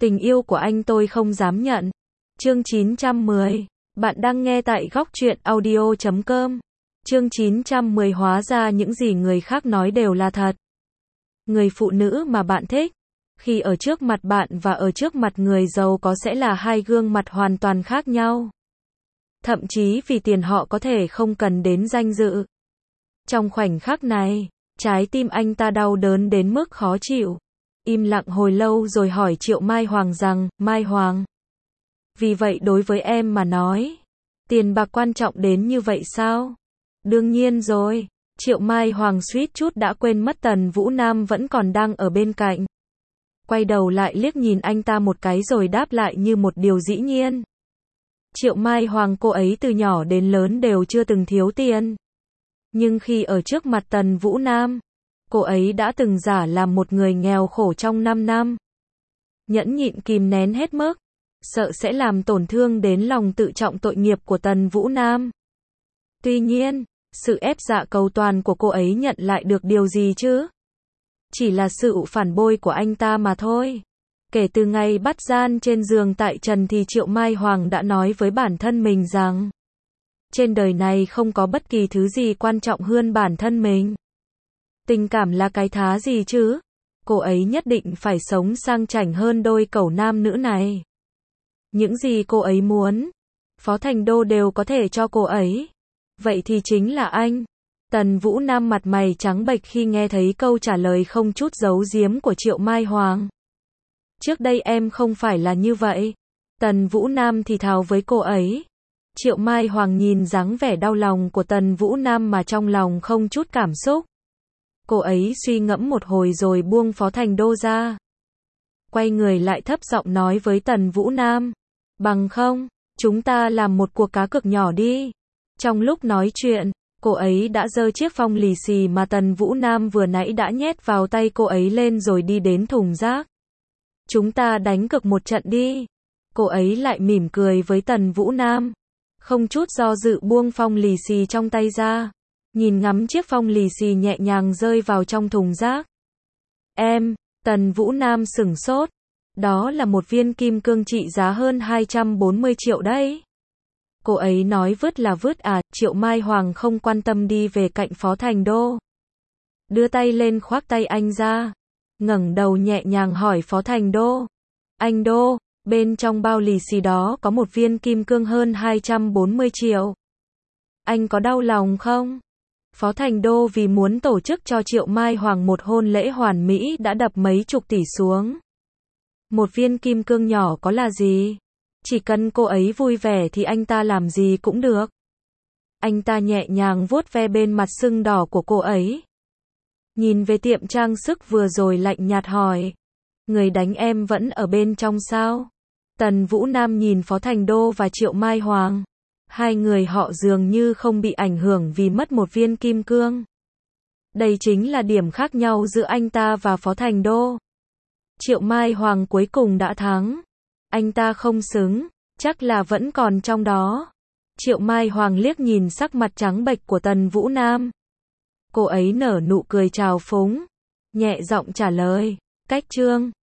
Tình yêu của anh tôi không dám nhận. Chương 910. Bạn đang nghe tại góc truyện audio.com. Chương 910. Hóa ra những gì người khác nói đều là thật. Người phụ nữ mà bạn thích, khi ở trước mặt bạn và ở trước mặt người giàu có sẽ là hai gương mặt hoàn toàn khác nhau. Thậm chí vì tiền họ có thể không cần đến danh dự. Trong khoảnh khắc này, trái tim anh ta đau đớn đến mức khó chịu. Im lặng hồi lâu rồi hỏi Triệu Mai Hoàng rằng, Mai Hoàng, vì vậy đối với em mà nói, tiền bạc quan trọng đến như vậy sao? Đương nhiên rồi. Triệu Mai Hoàng suýt chút đã quên mất Tần Vũ Nam vẫn còn đang ở bên cạnh. Quay đầu lại liếc nhìn anh ta một cái rồi đáp lại như một điều dĩ nhiên. Triệu Mai Hoàng, cô ấy từ nhỏ đến lớn đều chưa từng thiếu tiền. Nhưng khi ở trước mặt Tần Vũ Nam, cô ấy đã từng giả làm một người nghèo khổ trong 5 năm. Nhẫn nhịn kìm nén hết mức, sợ sẽ làm tổn thương đến lòng tự trọng tội nghiệp của Tần Vũ Nam. Tuy nhiên, sự ép dạ cầu toàn của cô ấy nhận lại được điều gì chứ? Chỉ là sự phản bội của anh ta mà thôi. Kể từ ngày bắt gian trên giường tại trần thì Triệu Mai Hoàng đã nói với bản thân mình rằng, trên đời này không có bất kỳ thứ gì quan trọng hơn bản thân mình. Tình cảm là cái thá gì chứ? Cô ấy nhất định phải sống sang chảnh hơn đôi cẩu nam nữ này. Những gì cô ấy muốn, Phó Thành Đô đều có thể cho cô ấy. Vậy thì chính là anh. Tần Vũ Nam mặt mày trắng bệch khi nghe thấy câu trả lời không chút giấu giếm của Triệu Mai Hoàng. Trước đây em không phải là như vậy. Tần Vũ Nam thì thào với cô ấy. Triệu Mai Hoàng nhìn dáng vẻ đau lòng của Tần Vũ Nam mà trong lòng không chút cảm xúc. Cô ấy suy ngẫm một hồi rồi buông Phó Thành Đô ra. Quay người lại thấp giọng nói với Tần Vũ Nam. Bằng không, chúng ta làm một cuộc cá cược nhỏ đi. Trong lúc nói chuyện, cô ấy đã giơ chiếc phong lì xì mà Tần Vũ Nam vừa nãy đã nhét vào tay cô ấy lên rồi đi đến thùng rác. Chúng ta đánh cược một trận đi. Cô ấy lại mỉm cười với Tần Vũ Nam. Không chút do dự buông phong lì xì trong tay ra. Nhìn ngắm chiếc phong lì xì nhẹ nhàng rơi vào trong thùng rác. Tần Vũ Nam sửng sốt. Đó là một viên kim cương trị giá hơn 240 triệu đấy. Cô ấy nói vứt là vứt à? Triệu Mai Hoàng không quan tâm đi về cạnh Phó Thành Đô. Đưa tay lên khoác tay anh ra. Ngẩng đầu nhẹ nhàng hỏi Phó Thành Đô. Anh Đô, bên trong bao lì xì đó có một viên kim cương hơn 240 triệu. Anh có đau lòng không? Phó Thành Đô vì muốn tổ chức cho Triệu Mai Hoàng một hôn lễ hoàn mỹ đã đập mấy chục tỷ xuống. Một viên kim cương nhỏ có là gì? Chỉ cần cô ấy vui vẻ thì anh ta làm gì cũng được. Anh ta nhẹ nhàng vuốt ve bên mặt sưng đỏ của cô ấy. Nhìn về tiệm trang sức vừa rồi lạnh nhạt hỏi. Người đánh em vẫn ở bên trong sao? Tần Vũ Nam nhìn Phó Thành Đô và Triệu Mai Hoàng. Hai người họ dường như không bị ảnh hưởng vì mất một viên kim cương. Đây chính là điểm khác nhau giữa anh ta và Phó Thành Đô. Triệu Mai Hoàng cuối cùng đã thắng. Anh ta không xứng, chắc là vẫn còn trong đó. Triệu Mai Hoàng liếc nhìn sắc mặt trắng bệch của Tần Vũ Nam. Cô ấy nở nụ cười trào phúng, nhẹ giọng trả lời, cách chương